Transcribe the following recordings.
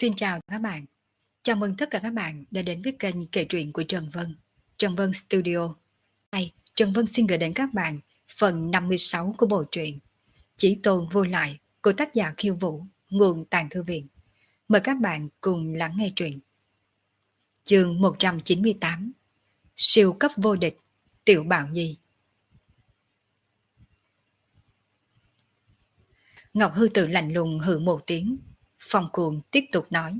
Xin chào các bạn. Chào mừng tất cả các bạn đã đến với kênh kể truyện của Trần Vân, Trần Vân Studio. Trần Vân xin gửi đến các bạn phần 56 của bộ truyện Chỉ Tôn Vô Lại của tác giả Khiêu Vũ, nguồn Tàng Thư Viện. Mời các bạn cùng lắng nghe truyện. Chương 198: Siêu cấp vô địch, Tiểu Bảo Nhi. Ngọc Hư Tử lạnh lùng hừ một tiếng, Phong Cuồng tiếp tục nói: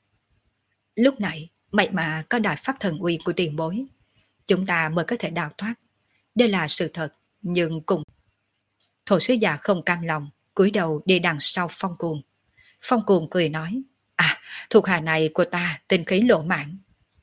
Lúc nãy, may mà có đại pháp thần uy của tiền bối, chúng ta mới có thể đào thoát. Đây là sự thật, nhưng cùng Thổ sứ già không cam lòng, cúi đầu đi đằng sau Phong Cuồng. Phong Cuồng cười nói: thuộc hạ này của ta tinh khí lỗ mãn,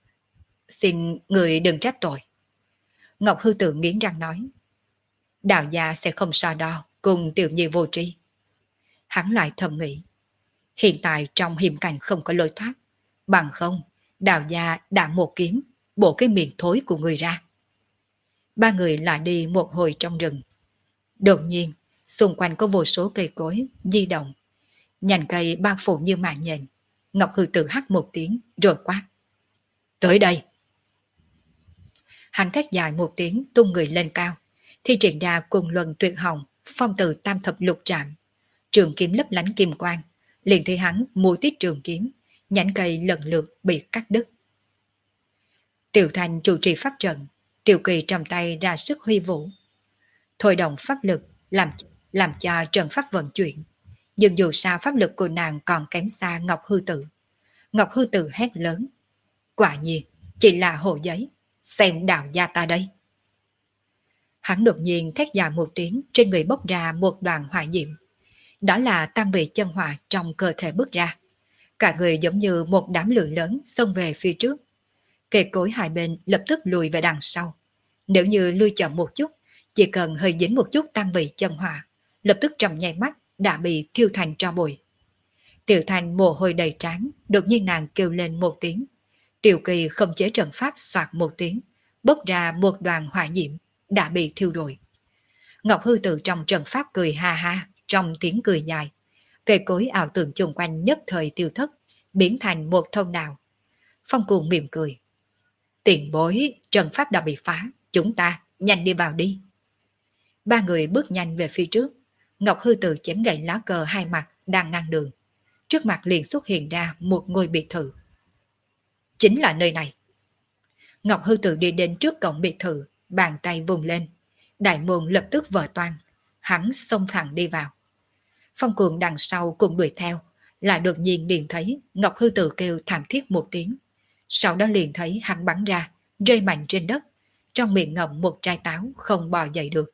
xin người đừng trách tội. Ngọc Hư Tử nghiến răng nói: Đạo gia sẽ không so đo cùng tiểu nhi vô tri. Hắn lại thầm nghĩ: hiện tại trong hiểm cảnh không có lối thoát, bằng không đạo gia đã một kiếm bổ cái miệng thối của người ra. Ba người lại đi một hồi trong rừng. Đột nhiên xung quanh có vô số cây cối di động, nhành cây bao phủ như màn nhện. Ngọc Hư Tử hắt một tiếng rồi quát: Tới đây! Hắn thét dài một tiếng, tung người lên cao, thi triển ra cùng luân tuyệt hồng, phong từ tam thập lục trạm. Trường kiếm lấp lánh kim quang, liền thấy hắn mũi tiết trường kiếm, nhánh cây lần lượt bị cắt đứt. Tiểu Thành chủ trì pháp trận, Tiểu Kỳ trong tay ra sức huy vũ, thôi động pháp lực làm cho trận pháp vận chuyển. Nhưng dù sao pháp lực của nàng còn kém xa Ngọc Hư Tử. Ngọc Hư Tử hét lớn: Quả nhiên chỉ là hồ giấy, xem đạo gia ta đây! Hắn đột nhiên thét dài một tiếng, trên người bốc ra một đoàn hỏa diệm. Đó là tam vị chân hỏa trong cơ thể bước ra. Cả người giống như một đám lửa lớn xông về phía trước. Cây cối hai bên lập tức lùi về đằng sau. Nếu như lui chậm một chút, chỉ cần hơi dính một chút tam vị chân hỏa, lập tức trong nháy mắt đã bị thiêu thành tro bụi. Tiểu Thành mồ hôi đầy trán, đột nhiên nàng kêu lên một tiếng. Tiểu Kỳ không chế trận pháp xoạt một tiếng, bốc ra một đoàn hỏa diệm đã bị thiêu rụi. Ngọc Hư Tử trong trận pháp cười ha ha, trong tiếng cười dài. Cây cối ảo tưởng chung quanh nhất thời tiêu thất, biến thành một thông đạo. Phong Cuồng mỉm cười: Tiền bối, trận pháp đã bị phá, chúng ta nhanh đi vào đi. Ba người bước nhanh về phía trước. Ngọc Hư Tử chém gậy lá cờ hai mặt đang ngăn đường. Trước mặt liền xuất hiện ra một ngôi biệt thự. Chính là nơi này. Ngọc Hư Tử đi đến trước cổng biệt thự, bàn tay vùng lên, đại môn lập tức vỡ toang. Hắn xông thẳng đi vào. Phong Cuồng đằng sau cùng đuổi theo, lại đột nhiên liền thấy Ngọc Hư Tử kêu thảm thiết một tiếng. Sau đó liền thấy hắn bắn ra, rơi mạnh trên đất, trong miệng ngậm một trái táo không bò dậy được.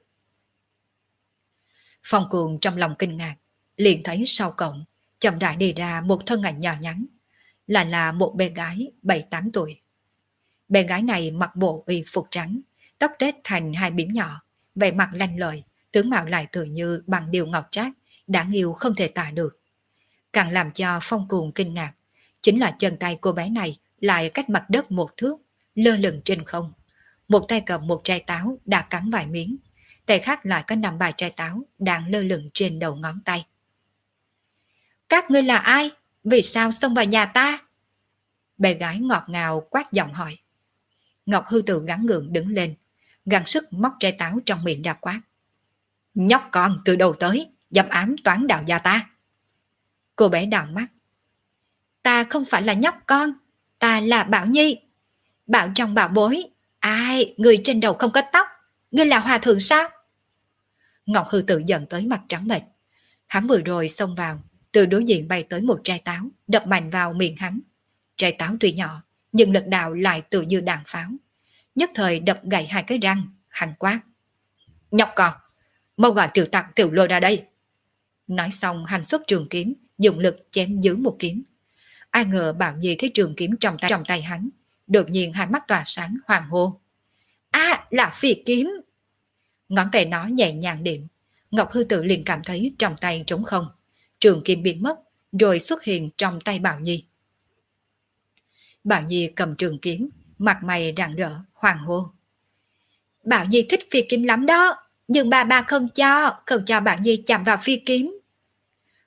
Phong Cuồng trong lòng kinh ngạc, liền thấy sau cổng chậm rãi đi ra một thân ảnh nhỏ nhắn, là một bé gái 7-8 tuổi. Bé gái này mặc bộ y phục trắng, tóc tết thành hai bím nhỏ, vẻ mặt lanh lợi, tướng mạo lại tự như bằng điều ngọc trác, đáng yêu không thể tả được. Càng làm cho Phong Cuồng kinh ngạc chính là chân tay cô bé này lại cách mặt đất một thước, lơ lửng trên không. Một tay cầm một trái táo đã cắn vài miếng, tay khác lại có 5-7 trái táo đang lơ lửng trên đầu ngón tay. Các ngươi là ai? Vì sao xông vào nhà ta? Bé gái ngọt ngào quát giọng hỏi. Ngọc Hư Tử gắng gượng đứng lên, gắng sức móc trái táo trong miệng ra quát: Nhóc con từ đầu tới, dám ám toán đạo gia ta! Cô bé đảo mắt: Ta không phải là nhóc con, ta là Bảo Nhi. Bảo trong bảo bối. Ai, người trên đầu không có tóc, ngươi là hòa thượng sao? Ngọc Hư Tử giận tới mặt trắng bệch. Hắn vừa rồi xông vào, từ đối diện bay tới một trái táo, đập mạnh vào miệng hắn. Trái táo tuy nhỏ, nhưng lực đạo lại tự như đạn pháo, nhất thời đập gãy hai cái răng. Hắn quát: Nhóc con, mau gọi tiểu tặc tiểu lôi ra đây! Nói xong hắn xuất trường kiếm, dùng lực chém dưới một kiếm. Ai ngờ Bảo Nhi thấy trường kiếm trong tay hắn, đột nhiên hai mắt tỏa sáng hoàng hô: Là phi kiếm! Ngón tay nó nhẹ nhàng điểm, Ngọc Hư Tử liền cảm thấy trong tay trống không, trường kiếm biến mất rồi xuất hiện trong tay Bảo Nhi. Bảo Nhi cầm trường kiếm, mặt mày rạng rỡ hoàng hô: Bảo Nhi thích phi kiếm lắm đó, nhưng bà không cho Bảo Nhi chạm vào phi kiếm.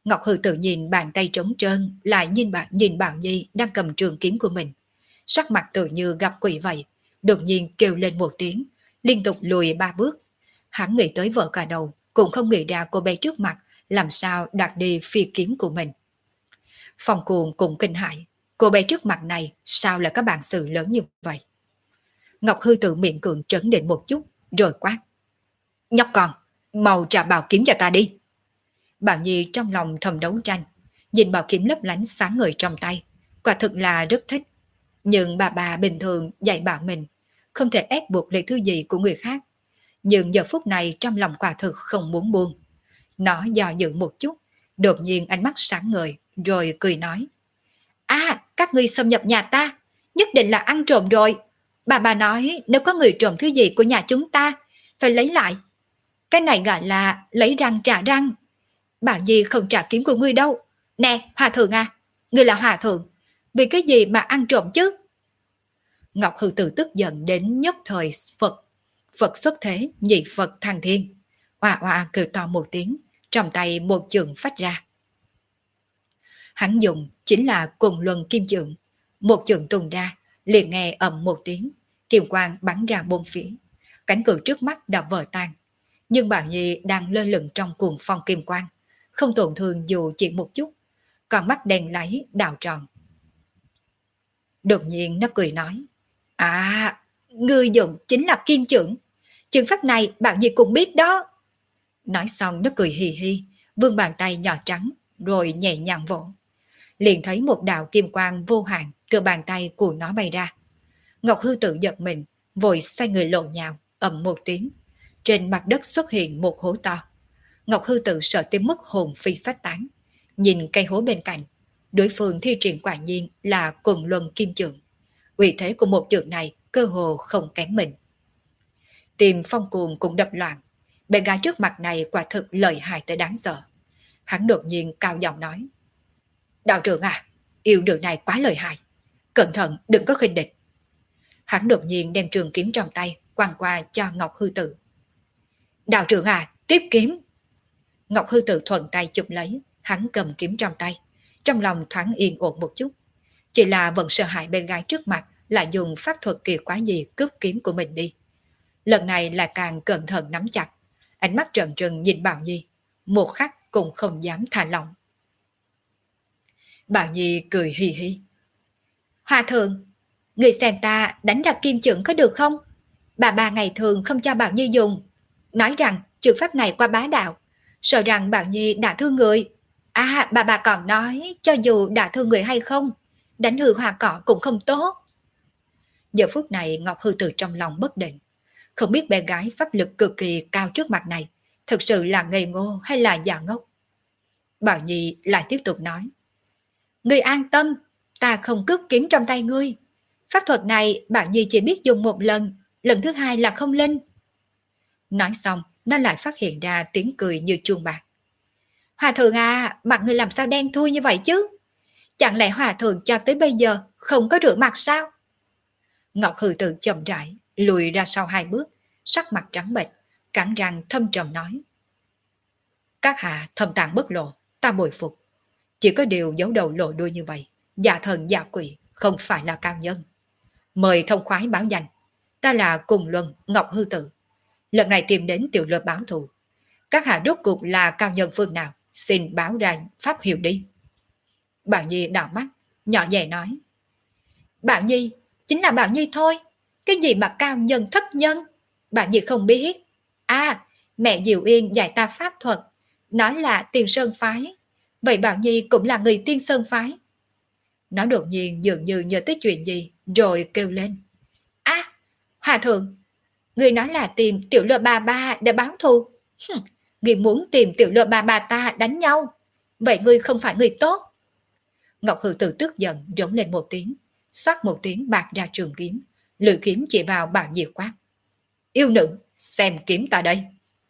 Ngọc Hư tự nhìn bàn tay trống trơn, lại nhìn Bảo Nhi đang cầm trường kiếm của mình. Sắc mặt tự như gặp quỷ vậy, đột nhiên kêu lên một tiếng, liên tục lùi 3 bước. Hắn nghĩ tới vợ cả đầu, cũng không nghĩ ra cô bé trước mặt làm sao đạt đi phi kiếm của mình. Phong Cuồng cũng kinh hãi, cô bé trước mặt này sao lại có bản sự lớn như vậy. Ngọc Hư tự miệng cường trấn định một chút, rồi quát. Nhóc con, mau trả bảo kiếm cho ta đi. Bảo Nhi trong lòng thầm đấu tranh, nhìn bảo kiếm lấp lánh sáng ngời trong tay, quả thực là rất thích. Nhưng bà bình thường dạy bảo mình, không thể ép buộc lấy thứ gì của người khác. Nhưng giờ phút này trong lòng quả thực không muốn buông. Nó dò dự một chút, đột nhiên ánh mắt sáng ngời, rồi cười nói. À, các ngươi xâm nhập nhà ta, nhất định là ăn trộm rồi. Bà nói nếu có người trộm thứ gì của nhà chúng ta, phải lấy lại. Cái này gọi là lấy răng trả răng. Bảo Nhi không trả kiếm của ngươi đâu. Nè, hòa thượng à, ngươi là hòa thượng, vì cái gì mà ăn trộm chứ? Ngọc Hư Tử tức giận đến nhất thời Phật xuất thế, nhị Phật thăng thiên. Oa oa kêu to một tiếng, trong tay một chưởng phát ra. Hắn dùng chính là Cùng Luân Kim Chưởng. Một chưởng tung ra, liền nghe ầm một tiếng, kim quang bắn ra bốn phía. Cánh cửa trước mắt đã vỡ tan. Nhưng Bảo Nhi đang lơ lửng trong cuồng phong kim quang, không tổn thương dù chỉ một chút, còn mắt đen láy đảo tròn. Đột nhiên nó cười nói. À, ngươi dùng chính là kim chưởng. Chưởng pháp này Bảo Nhi cũng biết đó. Nói xong nó cười hì hì, vươn bàn tay nhỏ trắng, rồi nhẹ nhàng vỗ. Liền thấy một đạo kim quang vô hạn từ bàn tay của nó bay ra. Ngọc Hư Tử giật mình, vội xoay người lộn nhào, ầm một tiếng. Trên mặt đất xuất hiện một hố to. Ngọc Hư Tử sợ tới mức hồn phi phách tán. Nhìn cây hố bên cạnh, đối phương thi triển quả nhiên là Cùng Luân Kim Chưởng. Uy thế của một chưởng này cơ hồ không kém mình. Tim Phong Cuồng cũng đập loạn. Bé gái trước mặt này quả thực lợi hại tới đáng sợ. Hắn đột nhiên cao giọng nói. Đạo trưởng à, yêu nữ này quá lợi hại. Cẩn thận đừng có khinh địch. Hắn đột nhiên đem trường kiếm trong tay quăng qua cho Ngọc Hư Tử. Đạo trưởng à, tiếp kiếm. Ngọc Hư Tử thuận tay chụp lấy, hắn cầm kiếm trong tay. Trong lòng thoáng yên ổn một chút. Chỉ là vẫn sợ hãi bé gái trước mặt lại dùng pháp thuật kỳ quái gì cướp kiếm của mình đi. Lần này là càng cẩn thận nắm chặt, ánh mắt trợn trừng nhìn Bảo Nhi, một khắc cũng không dám thả lỏng. Bảo Nhi cười hì hì. Hòa thượng, người xem ta đánh ra kim chưởng có được không? Bà ngày thường không cho Bảo Nhi dùng, nói rằng chưởng pháp này qua bá đạo, sợ rằng Bảo Nhi đã thương người. À, bà còn nói cho dù đã thương người hay không, đánh hư hoa cỏ cũng không tốt. Giờ phút này Ngọc Hư Tử trong lòng bất định, không biết bé gái pháp lực cực kỳ cao trước mặt này thực sự là ngây ngô hay là giả ngốc. Bảo Nhi lại tiếp tục nói. Ngươi an tâm, ta không cướp kiếm trong tay ngươi. Pháp thuật này Bảo Nhi chỉ biết dùng một lần, lần thứ hai là không linh. Nói xong, nó lại phát hiện ra tiếng cười như chuông bạc. Hòa thượng à, mặt ngươi làm sao đen thui như vậy chứ? Chẳng lẽ hòa thượng cho tới bây giờ không có rửa mặt sao? Ngọc Hư Tử chậm rãi lùi ra sau 2 bước, sắc mặt trắng bệch, cắn răng thâm trầm nói. Các hạ thâm tàng bất lộ, ta bồi phục. Chỉ có điều giấu đầu lộ đuôi như vậy, giả thần giả quỷ, không phải là cao nhân. Mời thông khoái báo danh, ta là Cùng Luân Ngọc Hư Tử. Lần này tìm đến tiểu lơ báo thù. Các hạ rốt cuộc là cao nhân phương nào, xin báo ra pháp hiệu đi. Bảo Nhi đảo mắt, nhỏ nhẹ nói. Bảo Nhi, chính là Bảo Nhi thôi. Cái gì mà cao nhân thấp nhân? Bảo Nhi không biết. À, mẹ Diệu Yên dạy ta pháp thuật, nó là Tiên Sơn Phái. Vậy Bảo Nhi cũng là người Tiên Sơn Phái. Nó đột nhiên dường như nhớ tới chuyện gì, rồi kêu lên. À, hòa thượng, người nói là tìm tiểu lơ ba để báo thù. Người muốn tìm tiểu lơ ba ta đánh nhau. Vậy ngươi không phải người tốt. Ngọc Hư Tử tức giận rống lên một tiếng, xoát một tiếng bạc ra trường kiếm, lưỡi kiếm chỉ vào Bảo Nhi quát. Yêu nữ, xem kiếm ta đây.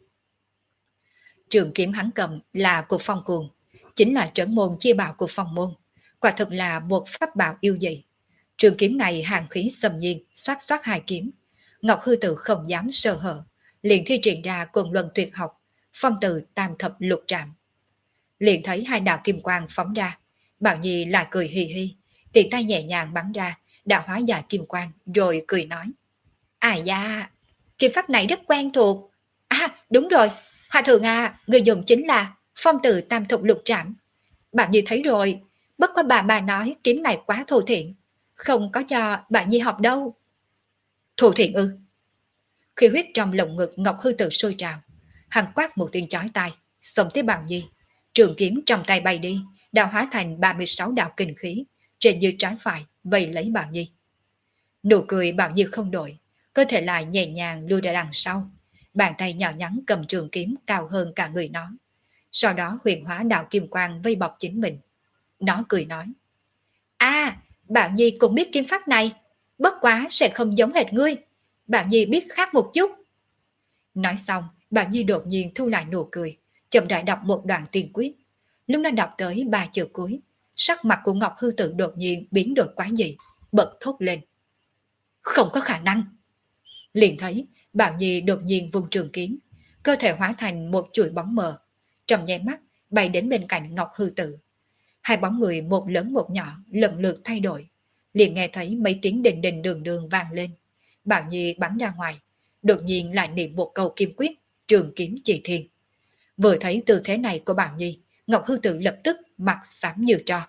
Trường kiếm hắn cầm là của Phong Cuồng, chính là trấn môn chia bảo của Phong môn, quả thực là một pháp bảo yêu dị. Trường kiếm này hàn khí xâm nhiên, xoát xoát 2 kiếm. Ngọc Hư Tử không dám sơ hở, liền thi triển ra Cùng Luân tuyệt học, phong từ tam thập lục trạm. Liền thấy hai đạo kim quang phóng ra, Bảo Nhi lại cười hì hì, tiện tay nhẹ nhàng bắn ra, đã hóa giải kim quang, rồi cười nói. À da, kim pháp này rất quen thuộc. À, đúng rồi, Hòa thượng à, người dùng chính là phong tử tam thục lục trảm. Bạn Nhi thấy rồi, bất quá bà nói kiếm này quá thô thiện, không có cho bạn Nhi học đâu. Thô thiện ư? Khi huyết trong lồng ngực Ngọc Hư Tử sôi trào, hắn quát một tiếng chói tai, xông tới Bảo Nhi, trường kiếm trong tay bay đi, đã hóa thành 36 đạo kinh khí, trên như trái phải vây lấy Bảo Nhi. Nụ cười Bảo Nhi không đổi, cơ thể lại nhẹ nhàng lui ra đằng sau, bàn tay nhỏ nhắn cầm trường kiếm cao hơn cả người nó. Sau đó huyền hóa đạo kim quang vây bọc chính mình. Nó cười nói. À, Bảo Nhi cũng biết kiếm pháp này, bất quá sẽ không giống hệt ngươi. Bảo Nhi biết khác một chút. Nói xong, Bảo Nhi đột nhiên thu lại nụ cười, chậm rãi đọc một đoạn tiên quyết. Lúc nó đọc tới 3 chữ cuối, sắc mặt của Ngọc Hư Tử đột nhiên biến đổi quá dị, bật thốt lên. Không có khả năng. Liền thấy Bảo Nhi đột nhiên vung trường kiếm, cơ thể hóa thành một chuỗi bóng mờ, trong nháy mắt bay đến bên cạnh Ngọc Hư Tử. Hai bóng người một lớn một nhỏ lần lượt thay đổi, liền nghe thấy mấy tiếng đình đình đường đường vang lên. Bảo Nhi bắn ra ngoài, đột nhiên lại niệm một câu kim quyết, trường kiếm chỉ thiên. Vừa thấy tư thế này của Bảo Nhi, Ngọc Hư Tử lập tức mặt xám như tro.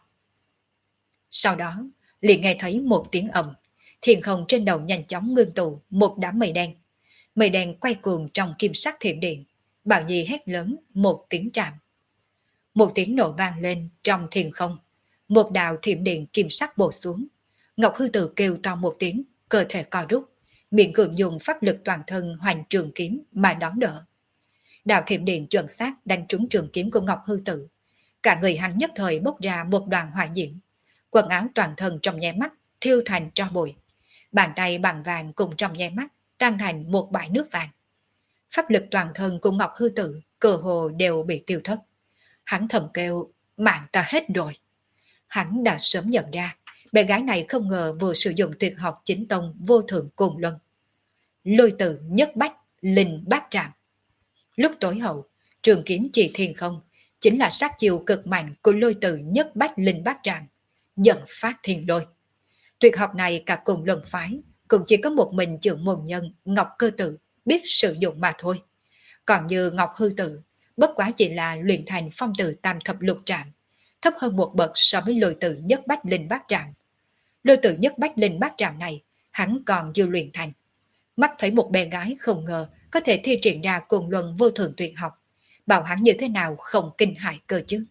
Sau đó, liền nghe thấy một tiếng ầm, thiên không trên đầu nhanh chóng ngưng tụ một đám mây đen. Mây đen quay cuồng trong kim sắc thiểm điện. Bảo Nhi hét lớn một tiếng trạm. Một tiếng nổ vang lên trong thiên không. Một đạo thiểm điện kim sắc bổ xuống. Ngọc Hư Tử kêu to một tiếng, cơ thể co rút, miệng cường dùng pháp lực toàn thân hoành trường kiếm mà đón đỡ. Đạo thiểm điện chuẩn xác đánh trúng trường kiếm của Ngọc Hư Tử. Cả người hắn nhất thời bốc ra một đoàn hỏa diễm. Quần áo toàn thân trong nháy mắt thiêu thành tro bụi. Bàn tay bằng vàng cùng trong nháy mắt tan thành một bãi nước vàng. Pháp lực toàn thân của Ngọc Hư Tử cơ hồ đều bị tiêu thất. Hắn thầm kêu, mạng ta hết rồi. Hắn đã sớm nhận ra, bé gái này không ngờ vừa sử dụng tuyệt học chính tông vô thượng cùng luân. Lôi tử nhất bách, linh bát trạm. Lúc tối hậu, trường kiếm chỉ thiên không, chính là sát chiêu cực mạnh của lôi tử nhất bách linh bát trạm, dẫn phát thiên lôi. Tuyệt học này cả cùng luân phái, cũng chỉ có một mình trưởng môn nhân Ngọc Cơ Tử biết sử dụng mà thôi. Còn như Ngọc Hư Tử, bất quá chỉ là luyện thành phong tử tam thập lục trạm, thấp hơn một bậc so với lôi tử nhất bách linh bát trạm. Lôi tử nhất bách linh bát trạm này, hắn còn chưa luyện thành. Mắt thấy một bé gái không ngờ có thể thi triển ra cùng luân vô thượng tuyệt học, bảo hắn như thế nào không kinh hại cơ chứ.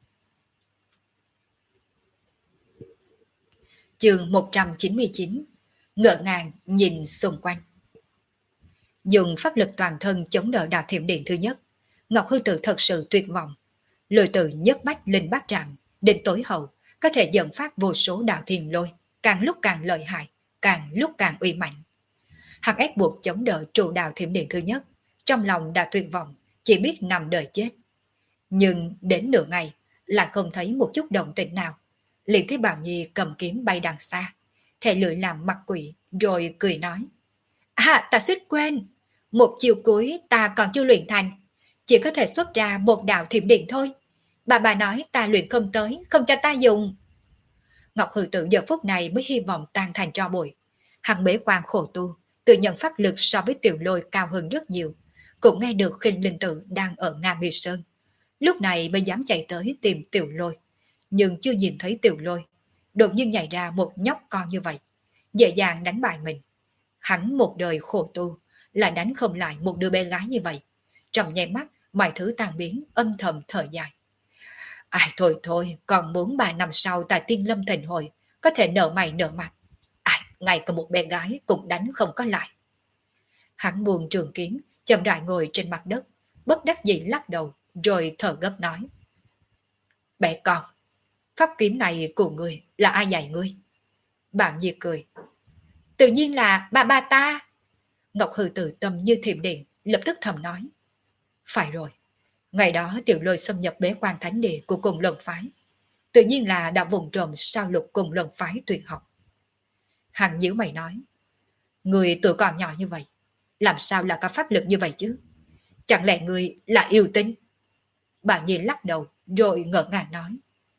Chương 199. Ngỡ ngàng nhìn xung quanh. Dùng pháp lực toàn thân chống đỡ đạo thiểm điện thứ nhất, Ngọc Hư Tử thật sự tuyệt vọng. Lôi tử nhất bách linh bát trạm, đến tối hậu, có thể dẫn phát vô số đạo thiền lôi, càng lúc càng lợi hại, càng lúc càng uy mạnh. Hắn ép buộc chống đỡ trụ đạo thiểm điện thứ nhất, trong lòng đã tuyệt vọng, chỉ biết nằm đợi chết. Nhưng đến nửa ngày, lại không thấy một chút động tĩnh nào. Liền thấy Bảo Nhi cầm kiếm bay đằng xa, thè lưỡi làm mặt quỷ, rồi cười nói. À, ta suýt quên, một chiều cuối ta còn chưa luyện thành, chỉ có thể xuất ra một đạo thiểm điện thôi. Bà nói ta luyện không tới, không cho ta dùng. Ngọc Hư Tử giờ phút này mới hy vọng tan thành tro bụi. Hắn bế quan khổ tu, tự nhận pháp lực so với Tiểu Lôi cao hơn rất nhiều, cũng nghe được Khinh Linh Tử đang ở Nga Mi Sơn. Lúc này mới dám chạy tới tìm Tiểu Lôi, nhưng chưa nhìn thấy Tiểu Lôi, đột nhiên nhảy ra một nhóc con như vậy, dễ dàng đánh bại mình. Hắn một đời khổ tu, lại đánh không lại một đứa bé gái như vậy. Trong nháy mắt, mọi thứ tan biến, âm thầm thở dài. Ai thôi thôi, còn muốn 3 năm sau tại Tiên Lâm Thịnh Hội, có thể nở mày nở mặt. Ai, ngay cả một bé gái cũng đánh không có lại. Hắn buông trường kiếm, chậm rãi ngồi trên mặt đất, bất đắc dĩ lắc đầu, rồi thở gấp nói. Bé con, pháp kiếm này của ngươi là ai dạy ngươi? Bảo Nhi cười. Tự nhiên là ba ta. Ngọc Hư Tử tâm như thiểm điện, lập tức thầm nói. Phải rồi, ngày đó Tiểu Lôi xâm nhập bế quan thánh địa của cùng luân phái, tự nhiên là đã vùng trộm sao lục cùng luân phái tuyệt học. Hắn nhíu mày nói. Người tuổi còn nhỏ như vậy, làm sao là có pháp lực như vậy chứ? Chẳng lẽ người là yêu tinh? Bảo Nhi lắc đầu rồi ngỡ ngàng nói.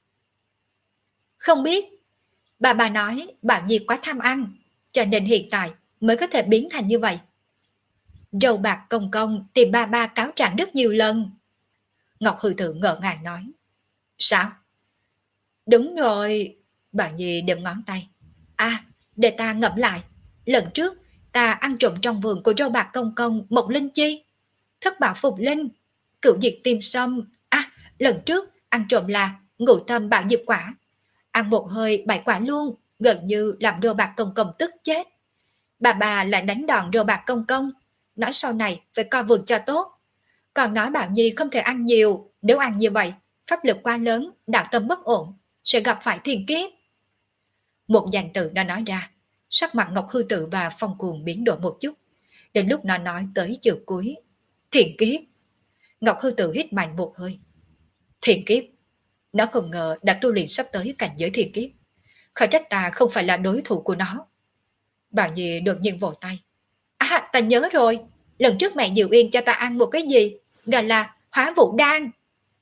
Không biết. Bà nói Bảo Nhi quá tham ăn, cho nên hiện tại mới có thể biến thành như vậy. Râu bạc công công tìm ba cáo trạng rất nhiều lần. Ngọc Hư Tử ngỡ ngàng nói. Sao? Đúng rồi. Bảo Nhi đếm ngón tay. À, để ta ngẫm lại. Lần trước ta ăn trộm trong vườn của râu bạc công công một linh chi, thất bảo phục linh, cửu diệt tim sâm. À, lần trước ăn trộm là ngũ tâm bảo diệp quả. Ăn một hơi 7 quả luôn, gần như làm râu bạc công công tức chết. Bà lại đánh đòn râu bạc công công, nói sau này phải coi vườn cho tốt. Còn nói Bảo Nhi không thể ăn nhiều, nếu ăn như vậy, pháp lực quá lớn, đạo tâm bất ổn, sẽ gặp phải thiên kiếp. Một danh từ đã nói ra, sắc mặt Ngọc Hư Tử và Phong Cuồng biến đổi một chút. Đến lúc nó nói tới chữ cuối, thiên kiếp. Ngọc Hư Tử hít mạnh một hơi. Thiên kiếp. Nó không ngờ đã tu luyện sắp tới cảnh giới thiên kiếp. Khỏi trách ta không phải là đối thủ của nó. Bảo Nhi đột nhiên vỗ tay. À, ta nhớ rồi. Lần trước mẹ Diệu Yên cho ta ăn một cái gì? Gọi là hóa vũ đan.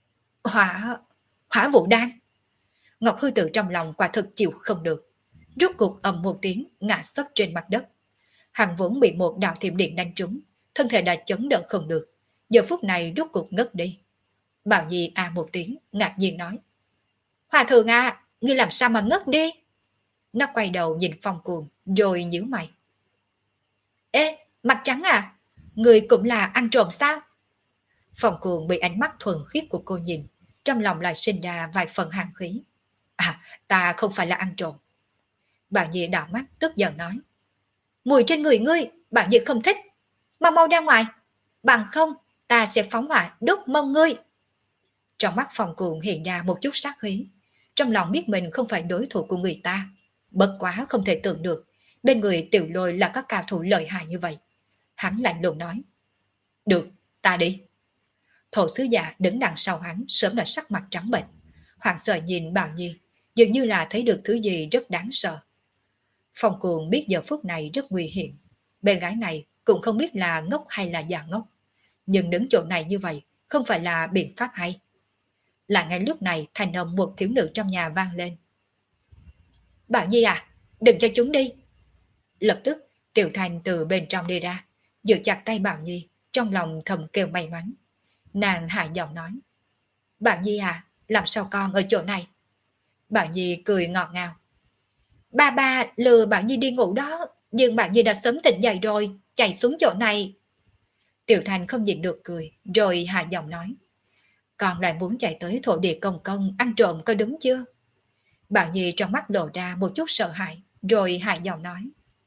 Hỏa vũ đan. Ngọc Hư Tử trong lòng quả thực chịu không được. Rốt cuộc ầm một tiếng ngã sấp trên mặt đất. Hắn vốn bị một đạo thiểm điện đánh trúng, thân thể đã chống đỡ không được. Giờ phút này rốt cuộc ngất đi. Bảo Nhi một tiếng ngạc nhiên nói. Hòa thượng à, ngươi làm sao mà ngất đi? Nó quay đầu nhìn Phong Cuồng rồi nhíu mày. Ê, mặt trắng à? Người cũng là ăn trộm sao? Phong Cuồng bị ánh mắt thuần khiết của cô nhìn, trong lòng lại sinh ra vài phần hàn khí. À, ta không phải là ăn trộm. Bảo Nhi đảo mắt tức giận nói. Mùi trên người ngươi, Bảo Nhi không thích. Mau ra ngoài, bằng không ta sẽ phóng hỏa đốt mông ngươi. Trong mắt Phong Cuồng hiện ra một chút sát khí. Trong lòng biết mình không phải đối thủ của người ta. Bất quá không thể tưởng được bên người Tiểu Lôi là các cao thủ lợi hại như vậy. Hắn lạnh lùng nói. Được, ta đi. Thổ sứ giả đứng đằng sau hắn sớm đã sắc mặt trắng bệch, hoảng sợ nhìn Bảo Nhi, dường như là thấy được thứ gì rất đáng sợ. Phong Cuồng biết giờ phút này rất nguy hiểm. Bé gái này cũng không biết là ngốc hay là già ngốc, nhưng đứng chỗ này như vậy không phải là biện pháp hay. Lại ngay lúc này thanh âm một thiếu nữ trong nhà vang lên. Bảo Nhi à, đừng cho chúng đi. Lập tức Tiểu Thành từ bên trong đi ra, giữ chặt tay Bảo Nhi, trong lòng thầm kêu may mắn. Nàng hạ giọng nói. Bảo Nhi à, làm sao con ở chỗ này? Bảo Nhi cười ngọt ngào. Ba lừa Bảo Nhi đi ngủ đó, nhưng Bảo Nhi đã sớm tỉnh dậy rồi, chạy xuống chỗ này. Tiểu Thành không nhịn được cười, rồi hạ giọng nói. Con lại muốn chạy tới thổ địa công công ăn trộm có đúng chưa? Bảo Nhi trong mắt lộ ra một chút sợ hãi, rồi hạ giọng nói.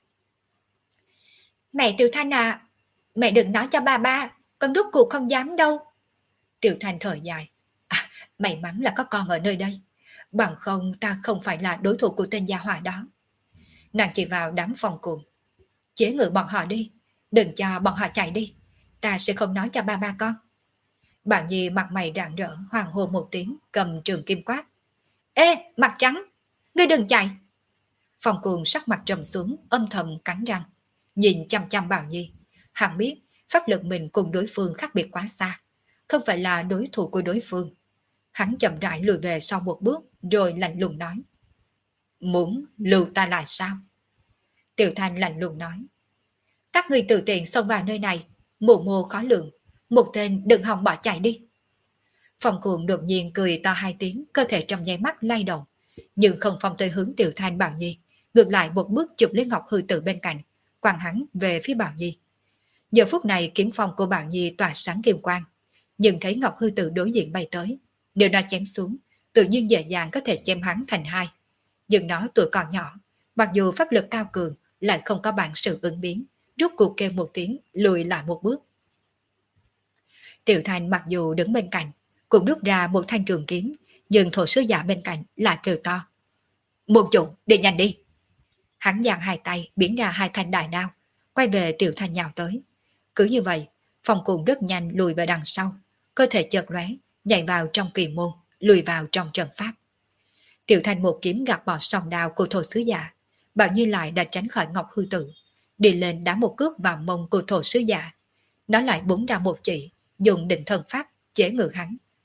Mẹ Tiểu Thanh à, mẹ đừng nói cho ba, con rốt cuộc không dám đâu. Tiểu Thanh thở dài. À, may mắn là có con ở nơi đây. Bằng không ta không phải là đối thủ của tên gia hỏa đó. Nàng chỉ vào đám Phong Cuồng. Chế ngự bọn họ đi, đừng cho bọn họ chạy đi. Ta sẽ không nói cho ba con. Bảo Nhi mặt mày rạng rỡ hoàng hôn một tiếng, cầm trường kim quát. Ê, mặt trắng, ngươi đừng chạy. Phong Cuồng sắc mặt trầm xuống, âm thầm cắn răng, nhìn chăm chăm Bảo Nhi. Hắn biết pháp lực mình cùng đối phương khác biệt quá xa, không phải là đối thủ của đối phương. Hắn chậm rãi lùi về sau một bước, rồi lạnh lùng nói. Muốn lưu ta lại sao? Tiểu Thanh lạnh lùng nói. Các người tự tiện xông vào nơi này, mù mô khó lường, một tên đừng hòng bỏ chạy đi. Phong Cuồng đột nhiên cười to hai tiếng, cơ thể trong nháy mắt lay động, nhưng không phong tới hướng Tiểu Thanh Bảo Nhi, ngược lại một bước chụp lấy Ngọc Hư Tử bên cạnh, quăng hắn về phía Bảo Nhi. Giờ phút này kiếm phong của Bảo Nhi tỏa sáng kim quang, nhưng thấy Ngọc Hư Tử đối diện bay tới, nếu nó chém xuống, tự nhiên dễ dàng có thể chém hắn thành hai. Nhưng nó tuổi còn nhỏ, mặc dù pháp lực cao cường, lại không có bản sự ứng biến, rút cuộc kêu một tiếng, lùi lại một bước. Tiểu Thanh mặc dù đứng bên cạnh, cũng rút ra một thanh trường kiếm, nhưng thổ sứ giả bên cạnh lại kêu to. Môn chủ, đi nhanh đi. Hắn giang hai tay, biến ra hai thanh đại đao, quay về Tiểu Thanh nhào tới. Cứ như vậy, Phong Cuồng rất nhanh lùi về đằng sau, cơ thể chợt lóe, nhảy vào trong kỳ môn, lùi vào trong trận pháp. Tiểu Thanh một kiếm gạt bỏ song đao của thổ sứ giả, Bảo Nhi lại đã tránh khỏi Ngọc Hư Tử, đi lên đá một cước vào mông của thổ sứ giả. Nó lại búng ra một chỉ, dùng định thần pháp chế ngự hắn.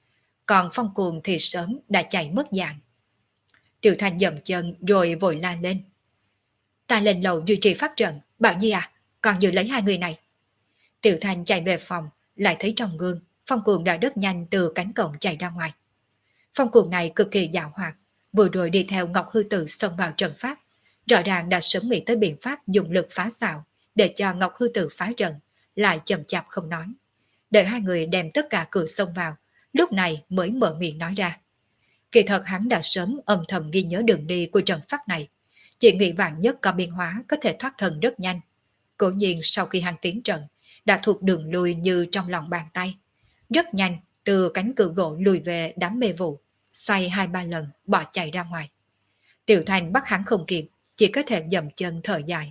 còn Phong Cuồng thì sớm đã chạy mất dạng. Tiểu Thanh dậm chân rồi vội la lên. Ta lên lầu duy trì pháp trận, Bảo Nhi à, còn giữ lấy hai người này. Tiểu Thanh chạy về phòng, lại thấy trong gương, Phong Cuồng đã rất nhanh từ cánh cổng chạy ra ngoài. Phong Cuồng này cực kỳ giàu hoạt, vừa rồi đi theo Ngọc Hư Tử xông vào trận pháp, rõ ràng đã sớm nghĩ tới biện pháp dùng lực phá xạo để cho Ngọc Hư Tử phá trận, lại chậm chạp không nói. Đợi hai người đem tất cả cửa xông vào, lúc này mới mở miệng nói ra. Kỳ thật hắn đã sớm âm thầm ghi nhớ đường đi của trận pháp này, chỉ nghĩ vạn nhất có biến hóa có thể thoát thân rất nhanh. Cố nhiên sau khi hắn tiến trận, đã thuộc đường lui như trong lòng bàn tay. Rất nhanh, từ cánh cửa gỗ lùi về đám mê vụ, xoay 2-3 lần, bỏ chạy ra ngoài. Tiểu Thanh bắt hắn không kịp, chỉ có thể dậm chân thở dài.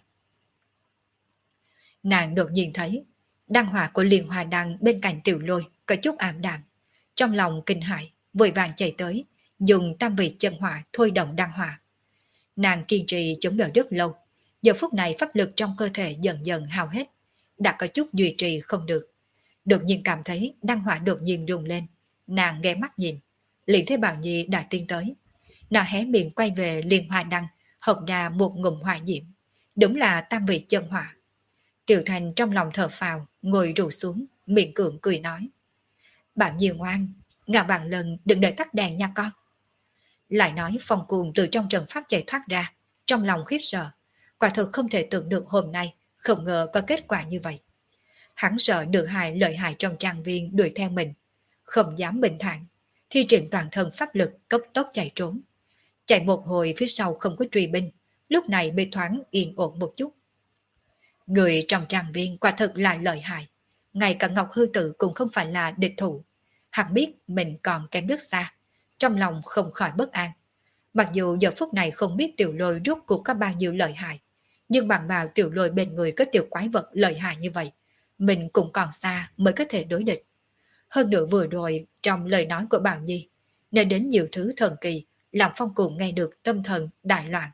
Nàng đột nhiên thấy, đăng hỏa của Liên Hoa Đăng bên cạnh Tiểu Lôi có chút ảm đạm. Trong lòng kinh hãi, vội vàng chạy tới, dùng tam vị chân hỏa thôi động đăng hỏa. Nàng kiên trì chống đỡ rất lâu, giờ phút này pháp lực trong cơ thể dần dần hao hết, đã có chút duy trì không được. Đột nhiên cảm thấy đăng hỏa đột nhiên rung lên, nàng ghé mắt nhìn, liền thấy Bảo Nhi đã tiến tới. Nàng hé miệng quay về Liên Hoa Đăng, hộc ra một ngụm hỏa diễm, đúng là tam vị chân hỏa. Tiểu Thành trong lòng thở phào, ngồi rủ xuống, miệng cưỡng cười nói. Bảo Nhi ngoan, ngàn vạn lần đừng để tắt đèn nha con. Lại nói Phong Cuồng từ trong trận pháp chạy thoát ra, trong lòng khiếp sợ, quả thực không thể tưởng được hôm nay không ngờ có kết quả như vậy. Hắn sợ được hại lợi hại trong trang viên đuổi theo mình, không dám bình thản, thi triển toàn thân pháp lực cấp tốc chạy trốn. Chạy một hồi phía sau không có truy binh, lúc này mới thoáng yên ổn một chút. Người trong trang viên quả thực là lợi hại, ngay cả Ngọc Hư Tử cũng không phải là địch thủ. Hắn biết mình còn kém rất xa, trong lòng không khỏi bất an. Mặc dù giờ phút này không biết Tiểu Lôi rốt cuộc có bao nhiêu lợi hại, nhưng bằng vào Tiểu Lôi bên người có tiểu quái vật lợi hại như vậy, mình cũng còn xa mới có thể đối địch. Hơn nữa vừa rồi trong lời nói của Bảo Nhi, nên đến nhiều thứ thần kỳ, làm Phong Cuồng nghe được tâm thần đại loạn.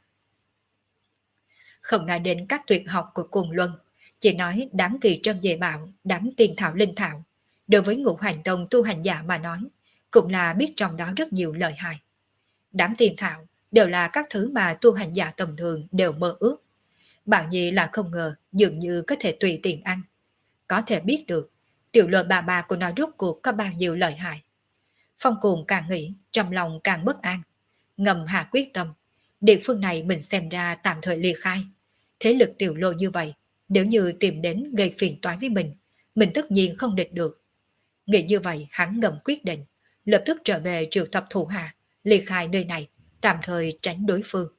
Không nói đến các tuyệt học của Cuồng Luân, chỉ nói đám kỳ trân dề bạo, đám tiên thảo linh thảo, đối với Ngũ Hành Tông tu hành giả mà nói, cũng là biết trong đó rất nhiều lợi hại. Đám tiên thảo đều là các thứ mà tu hành giả tầm thường đều mơ ước. Bảo Nhi là không ngờ dường như có thể tùy tiện ăn. Có thể biết được Tiểu Lôi bà của nó rốt cuộc có bao nhiêu lợi hại. Phong Cuồng càng nghĩ trong lòng càng bất an, ngầm hạ quyết tâm, địa phương này mình xem ra tạm thời ly khai. Thế lực Tiểu Lôi như vậy, nếu như tìm đến gây phiền toái với mình tất nhiên không địch được. Nghĩ như vậy hắn ngầm quyết định, lập tức trở về triệu tập thủ hạ, ly khai nơi này, tạm thời tránh đối phương.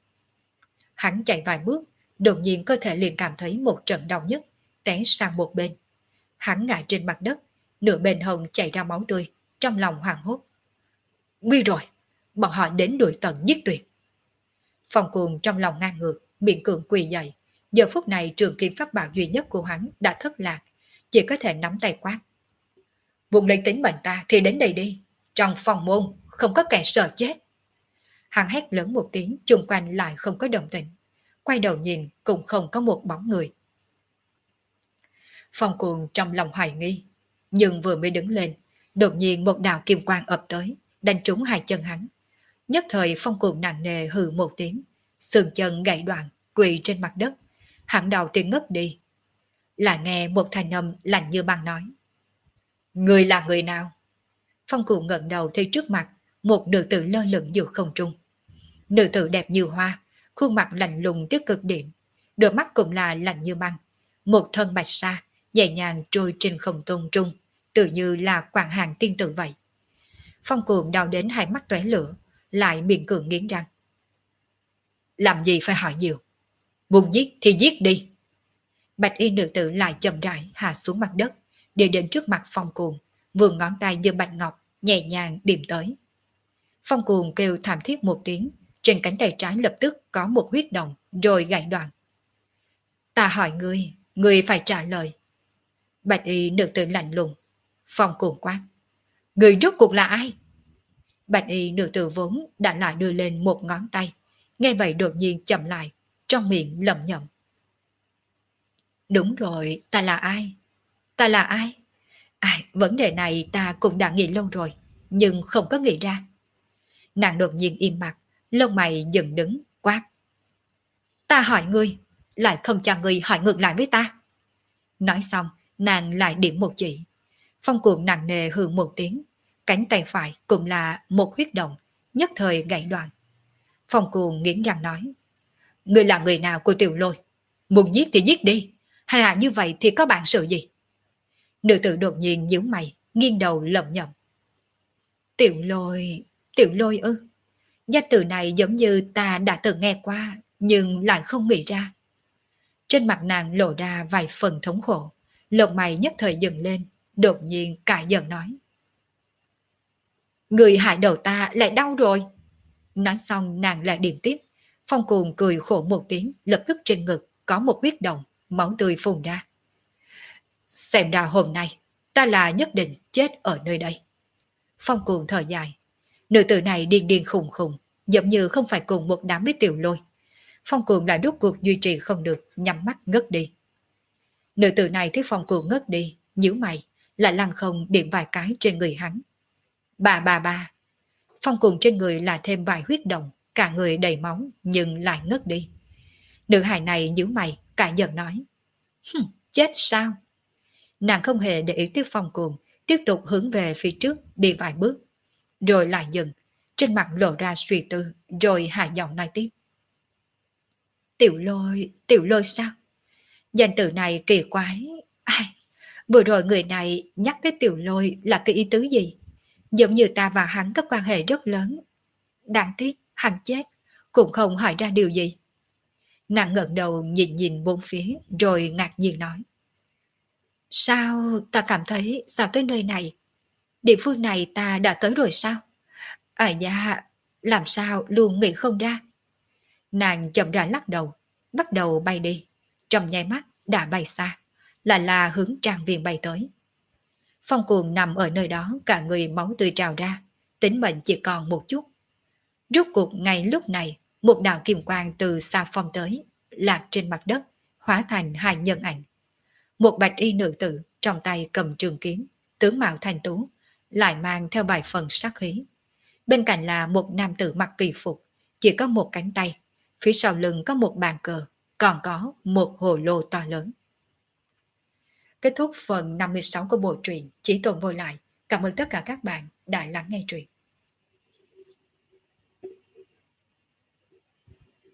Hắn chạy vài bước, đột nhiên cơ thể liền cảm thấy một trận đau nhức, té sang một bên. Hắn ngã trên mặt đất, nửa bên hông chảy ra máu tươi, trong lòng hoảng hốt. Nguy rồi, bọn họ đến đuổi tận giết tuyệt. Phong Cuồng trong lòng ngang ngược, miệng cường quỳ dậy. Giờ phút này trường kiếm pháp bảo duy nhất của hắn đã thất lạc, chỉ có thể nắm tay quát. Vùng lấy tính mệnh ta thì đến đây đi, trong phòng môn không có kẻ sợ chết. Hắn hét lớn một tiếng, chung quanh lại không có động tĩnh, quay đầu nhìn cũng không có một bóng người. Phong Cuồng trong lòng hoài nghi, nhưng vừa mới đứng lên, đột nhiên một đạo kim quang ập tới, đánh trúng hai chân hắn. Nhất thời Phong Cuồng nặng nề hừ một tiếng, sườn chân gãy đoạn, quỳ trên mặt đất, hắn đầu tiên ngất đi. Lại nghe một thanh âm lạnh như băng nói. Người là người nào? Phong Cuồng ngẩng đầu thấy trước mặt một nữ tử lơ lửng giữa không trung. Nữ tử đẹp như hoa, khuôn mặt lạnh lùng tới cực điểm, đôi mắt cũng là lạnh như băng, một thân bạch sa nhẹ nhàng trôi trên không trung trung, tự như là quảng hàng tiên tử vậy. Phong Cuồng đau đến hai mắt tóe lửa, lại miệng cường nghiến răng. Làm gì phải hỏi nhiều, muốn giết thì giết đi. Bạch y nữ tử lại chậm rãi hạ xuống mặt đất, đi đến trước mặt Phong Cuồng, vươn ngón tay như bạch ngọc nhẹ nhàng điểm tới. Phong Cuồng kêu thảm thiết một tiếng, trên cánh tay trái lập tức có một huyết động rồi gãy đoạn. Ta hỏi ngươi phải trả lời. Bạch y nữ tử lạnh lùng. Phong Cuồng quát. Ngươi rốt cuộc là ai? Bạch y nữ tử vốn đã lại đưa lên một ngón tay, nghe vậy đột nhiên chậm lại, trong miệng lẩm nhẩm. Đúng rồi, ta là ai? Ta là ai? Vấn đề này ta cũng đã nghĩ lâu rồi, nhưng không có nghĩ ra. Nàng đột nhiên im mặt, lông mày dựng đứng, quát. Ta hỏi ngươi, lại không cho ngươi hỏi ngược lại với ta. Nói xong, nàng lại điểm một chỉ. Phong cuồng nặng nề hừ một tiếng, cánh tay phải cũng là một huyết động, nhất thời gãy đoạn. Phong cuồng nghiến răng nói, ngươi là người nào của Tiểu Lôi? Muốn giết thì giết đi, hay là như vậy thì có bản sự gì? Nữ tử đột nhiên nhíu mày, nghiêng đầu lẩm nhẩm. Tiểu Lôi, Tiểu Lôi ư? Danh từ này giống như ta đã từng nghe qua, nhưng lại không nghĩ ra. Trên mặt nàng lộ ra vài phần thống khổ, lông mày nhất thời dừng lên, đột nhiên cãi giận nói. Người hại đầu ta lại đau rồi. Nói xong nàng lại điểm tiếp. Phong cuồng cười khổ một tiếng, lập tức trên ngực có một huyết động, máu tươi phun ra. Xem ra hôm nay ta là nhất định chết ở nơi đây. Phong cuồng thở dài. Nữ tử này điên điên khùng khùng, giống như không phải cùng một đám với Tiểu Lôi. Phong cuồng lại rốt cuộc duy trì không được, nhắm mắt ngất đi. Nữ tử này thấy Phong cuồng ngất đi, nhíu mày, lại lăng không điểm vài cái trên người hắn. Bà. Phong cuồng trên người là thêm vài huyết động, cả người đầy máu nhưng lại ngất đi. Nữ hài này nhíu mày, cả giận nói. Chết sao? Nàng không hề để ý tiếp Phong cuồng, tiếp tục hướng về phía trước đi vài bước. Rồi lại dừng, trên mặt lộ ra suy tư, rồi hạ giọng nói tiếp. Tiểu Lôi sao? Danh từ này kỳ quái. Ai, vừa rồi người này nhắc tới Tiểu Lôi là cái ý tứ gì? Giống như ta và hắn có quan hệ rất lớn. Đáng tiếc, hắn chết, cũng không hỏi ra điều gì. Nàng ngẩng đầu nhìn nhìn bốn phía, rồi ngạc nhiên nói. Sao ta cảm thấy sao tới nơi này? Địa phương này ta đã tới rồi sao? À dạ, làm sao luôn nghĩ không ra. Nàng chậm rãi lắc đầu, bắt đầu bay đi. Trong nháy mắt đã bay xa, là hướng trang viên bay tới. Phong cuồng nằm ở nơi đó, cả người máu tươi trào ra, tính mệnh chỉ còn một chút. Rốt cuộc ngay lúc này, một đạo kim quang từ xa phong tới, lạc trên mặt đất, hóa thành hai nhân ảnh. Một bạch y nữ tử trong tay cầm trường kiếm, tướng mạo thanh tú, lại mang theo vài phần sát khí. Bên cạnh là một nam tử mặc kỳ phục, chỉ có một cánh tay, phía sau lưng có một bàn cờ, còn có một hồ lô to lớn. Kết thúc phần 56 của bộ truyện Chỉ Tồn Vô Lại. Cảm ơn tất cả các bạn đã lắng nghe truyện.